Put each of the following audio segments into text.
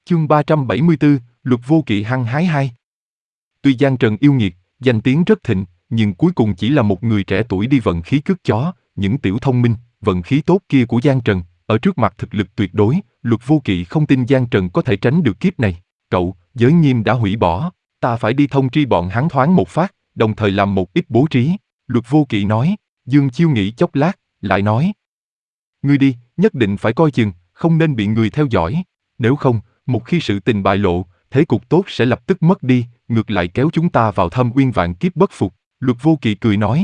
Chương 374, Luật Vô Kỵ hăng hái 2. Tuy Giang Trần yêu nghiệt, danh tiếng rất thịnh, nhưng cuối cùng chỉ là một người trẻ tuổi đi vận khí cướp chó, những tiểu thông minh, vận khí tốt kia của Giang Trần, ở trước mặt thực lực tuyệt đối, Luật Vô Kỵ không tin Giang Trần có thể tránh được kiếp này. Cậu, giới nghiêm đã hủy bỏ, ta phải đi thông tri bọn hắn thoáng một phát, đồng thời làm một ít bố trí. Luật Vô Kỵ nói. Dương Chiêu nghĩ chốc lát, lại nói. Ngươi đi, nhất định phải coi chừng, không nên bị người theo dõi. Nếu không, một khi sự tình bại lộ, thế cục tốt sẽ lập tức mất đi, ngược lại kéo chúng ta vào thâm uyên vạn kiếp bất phục. Luật Vô Kỵ cười nói.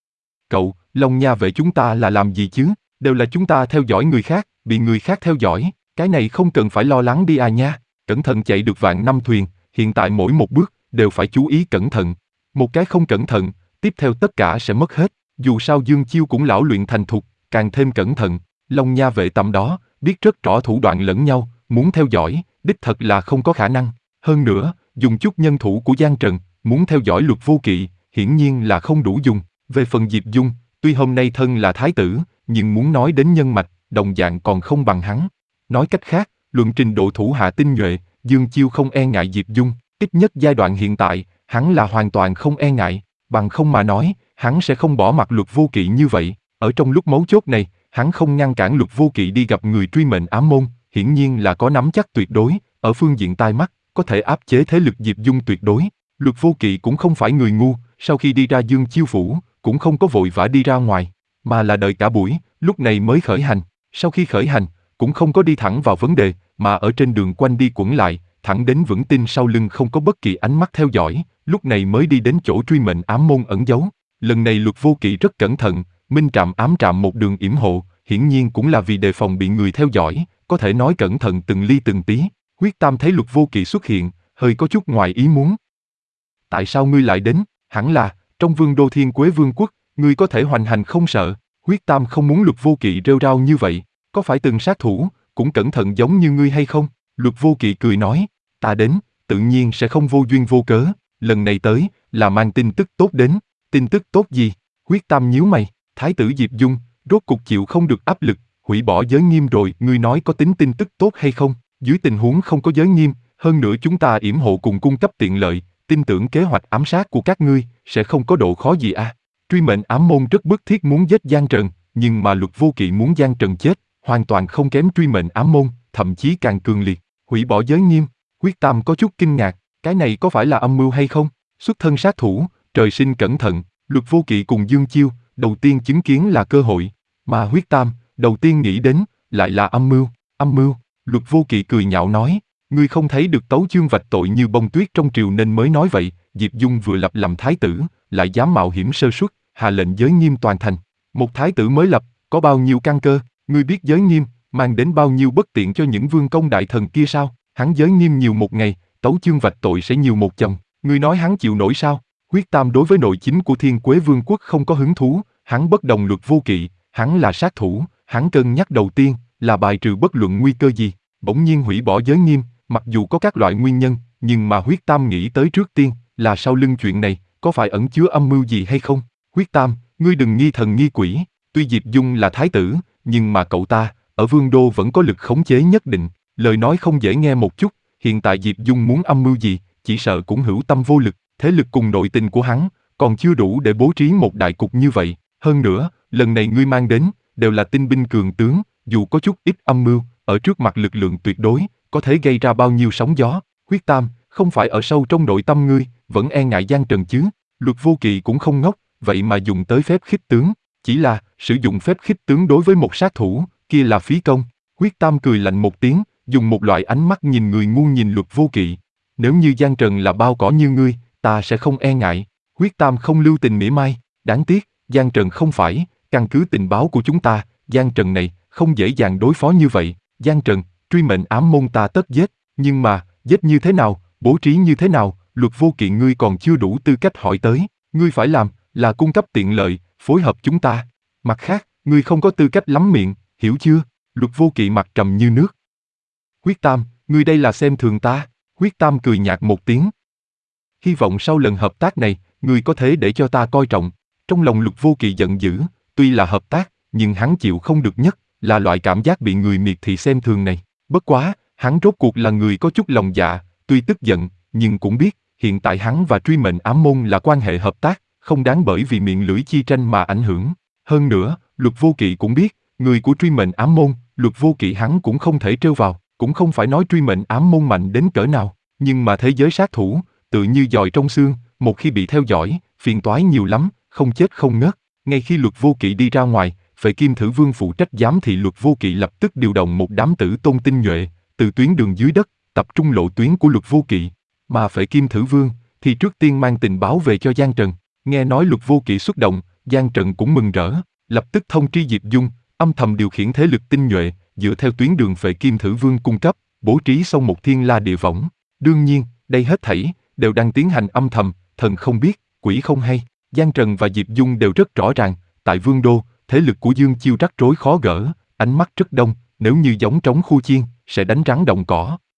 Cậu, Long Nha vệ chúng ta là làm gì chứ? Đều là chúng ta theo dõi người khác, bị người khác theo dõi. Cái này không cần phải lo lắng đi à nha. Cẩn thận chạy được vạn năm thuyền, hiện tại mỗi một bước, đều phải chú ý cẩn thận. Một cái không cẩn thận, tiếp theo tất cả sẽ mất hết. Dù sao Dương Chiêu cũng lão luyện thành thục, càng thêm cẩn thận. Long Nha vệ tầm đó, biết rất rõ thủ đoạn lẫn nhau, muốn theo dõi, đích thật là không có khả năng. Hơn nữa, dùng chút nhân thủ của Giang Trần, muốn theo dõi Luật Vô Kỵ, hiển nhiên là không đủ dùng. Về phần Diệp Dung, tuy hôm nay thân là thái tử, nhưng muốn nói đến nhân mạch, đồng dạng còn không bằng hắn. Nói cách khác, luận trình độ thủ hạ tinh nhuệ, Dương Chiêu không e ngại Diệp Dung, ít nhất giai đoạn hiện tại, hắn là hoàn toàn không e ngại, bằng không mà nói, hắn sẽ không bỏ mặc Luật Vô Kỵ như vậy. Ở trong lúc mấu chốt này, hắn không ngăn cản Luật Vô Kỵ đi gặp người truy mệnh ám môn, hiển nhiên là có nắm chắc tuyệt đối, ở phương diện tai mắt, có thể áp chế thế lực Diệp Dung tuyệt đối. Luật Vô Kỵ cũng không phải người ngu, sau khi đi ra Dương Chiêu phủ, cũng không có vội vã đi ra ngoài, mà là đợi cả buổi, lúc này mới khởi hành. Sau khi khởi hành, cũng không có đi thẳng vào vấn đề, mà ở trên đường quanh đi quẩn lại, thẳng đến vững tin sau lưng không có bất kỳ ánh mắt theo dõi, lúc này mới đi đến chỗ truy mệnh ám môn ẩn giấu. Lần này Luật Vô Kỵ rất cẩn thận, minh trạm ám trạm một đường yểm hộ, hiển nhiên cũng là vì đề phòng bị người theo dõi, có thể nói cẩn thận từng ly từng tí. Huyết Tam thấy Luật Vô Kỵ xuất hiện, hơi có chút ngoài ý muốn. Tại sao ngươi lại đến? Hẳn là, trong Vương đô Thiên Quế Vương quốc, ngươi có thể hoành hành không sợ. Huyết Tam không muốn Luật Vô Kỵ rêu rao như vậy, có phải từng sát thủ, cũng cẩn thận giống như ngươi hay không? Luật Vô Kỵ cười nói, ta đến, tự nhiên sẽ không vô duyên vô cớ, lần này tới, là mang tin tức tốt đến. Tin tức tốt gì? Huyết Tam nhíu mày, Thái tử Diệp Dung, rốt cục chịu không được áp lực, hủy bỏ giới nghiêm rồi, ngươi nói có tính tin tức tốt hay không? Dưới tình huống không có giới nghiêm, hơn nữa chúng ta yểm hộ cùng cung cấp tiện lợi, tin tưởng kế hoạch ám sát của các ngươi sẽ không có độ khó gì à? Truy mệnh ám môn rất bức thiết muốn giết Giang Trần, nhưng mà Luật Vô Kỵ muốn Giang Trần chết, hoàn toàn không kém truy mệnh ám môn, thậm chí càng cường liệt. Hủy bỏ giới nghiêm, Huyết Tam có chút kinh ngạc, cái này có phải là âm mưu hay không? Xuất thân sát thủ, trời sinh cẩn thận, Luật Vô Kỵ cùng Dương Chiêu, đầu tiên chứng kiến là cơ hội, mà Huyết Tam, đầu tiên nghĩ đến, lại là âm mưu. Âm mưu? Luật Vô Kỵ cười nhạo nói, ngươi không thấy được tấu chương vạch tội như bông tuyết trong triều nên mới nói vậy. Diệp Dung vừa lập làm thái tử, lại dám mạo hiểm sơ suất, hạ lệnh giới nghiêm toàn thành. Một thái tử mới lập, có bao nhiêu căn cơ, ngươi biết giới nghiêm, mang đến bao nhiêu bất tiện cho những vương công đại thần kia sao? Hắn giới nghiêm nhiều một ngày, tấu chương vạch tội sẽ nhiều một chồng, ngươi nói hắn chịu nổi sao? Huyết Tam đối với nội chính của Thiên Quế Vương quốc không có hứng thú, hắn bất đồng Luật Vô Kỵ, hắn là sát thủ, hắn cân nhắc đầu tiên là bài trừ bất luận nguy cơ gì. Bỗng nhiên hủy bỏ giới nghiêm, mặc dù có các loại nguyên nhân, nhưng mà Huyết Tam nghĩ tới trước tiên là sau lưng chuyện này, có phải ẩn chứa âm mưu gì hay không? Huyết Tam, ngươi đừng nghi thần nghi quỷ, tuy Diệp Dung là thái tử, nhưng mà cậu ta, ở Vương đô vẫn có lực khống chế nhất định, lời nói không dễ nghe một chút, hiện tại Diệp Dung muốn âm mưu gì, chỉ sợ cũng hữu tâm vô lực, thế lực cùng nội tình của hắn, còn chưa đủ để bố trí một đại cục như vậy. Hơn nữa, lần này ngươi mang đến, đều là tinh binh cường tướng, dù có chút ít âm mưu, ở trước mặt lực lượng tuyệt đối, có thể gây ra bao nhiêu sóng gió. Huyết Tam, không phải ở sâu trong nội tâm ngươi, vẫn e ngại Giang Trần chứ? Luật Vô Kỵ cũng không ngốc, vậy mà dùng tới phép khích tướng, chỉ là, sử dụng phép khích tướng đối với một sát thủ, kia là phí công. Huyết Tam cười lạnh một tiếng, dùng một loại ánh mắt nhìn người ngu nhìn Luật Vô Kỵ. Nếu như Giang Trần là bao cỏ như ngươi, ta sẽ không e ngại. Huyết Tam không lưu tình mỉa mai, đáng tiếc, Giang Trần không phải, căn cứ tình báo của chúng ta, Giang Trần này, không dễ dàng đối phó như vậy. Giang Trần, truy mệnh ám môn ta tất giết, nhưng mà, giết như thế nào, bố trí như thế nào, Luật Vô Kỵ ngươi còn chưa đủ tư cách hỏi tới, ngươi phải làm, là cung cấp tiện lợi, phối hợp chúng ta. Mặt khác, ngươi không có tư cách lắm miệng, hiểu chưa? Luật Vô Kỵ mặt trầm như nước. Huyết Tam, ngươi đây là xem thường ta. Huyết Tam cười nhạt một tiếng. Hy vọng sau lần hợp tác này, ngươi có thể để cho ta coi trọng. Trong lòng Luật Vô Kỵ giận dữ, tuy là hợp tác, nhưng hắn chịu không được nhất, là loại cảm giác bị người miệt thị xem thường này. Bất quá, Hắn rốt cuộc là người có chút lòng dạ, tuy tức giận, nhưng cũng biết, hiện tại hắn và truy mệnh ám môn là quan hệ hợp tác, không đáng bởi vì miệng lưỡi chi tranh mà ảnh hưởng. Hơn nữa, Luật Vô Kỵ cũng biết, người của truy mệnh ám môn, Luật Vô Kỵ hắn cũng không thể trêu vào, cũng không phải nói truy mệnh ám môn mạnh đến cỡ nào, nhưng mà thế giới sát thủ, tự như dòi trong xương, một khi bị theo dõi, phiền toái nhiều lắm, không chết không ngớt. Ngay khi Luật Vô Kỵ đi ra ngoài, Phệ Kim Thử Vương phụ trách giám thị Luật Vô Kỵ lập tức điều động một đám tử tôn tinh nhuệ, từ tuyến đường dưới đất, tập trung lộ tuyến của Luật Vô Kỵ. Mà Phệ Kim Thử Vương thì trước tiên mang tình báo về cho Giang Trần. Nghe nói Luật Vô Kỵ xuất động, Giang Trần cũng mừng rỡ, lập tức thông tri Diệp Dung, âm thầm điều khiển thế lực tinh nhuệ, dựa theo tuyến đường Phệ Kim Thử Vương cung cấp, bố trí xong một thiên la địa võng. Đương nhiên, đây hết thảy đều đang tiến hành âm thầm, thần không biết, quỷ không hay. Giang Trần và Diệp Dung đều rất rõ ràng, tại Vương Đô, thế lực của Dương Chiêu rắc rối khó gỡ, ánh mắt rất đông, nếu như giống trống khu chiên, sẽ đánh rắn động cỏ.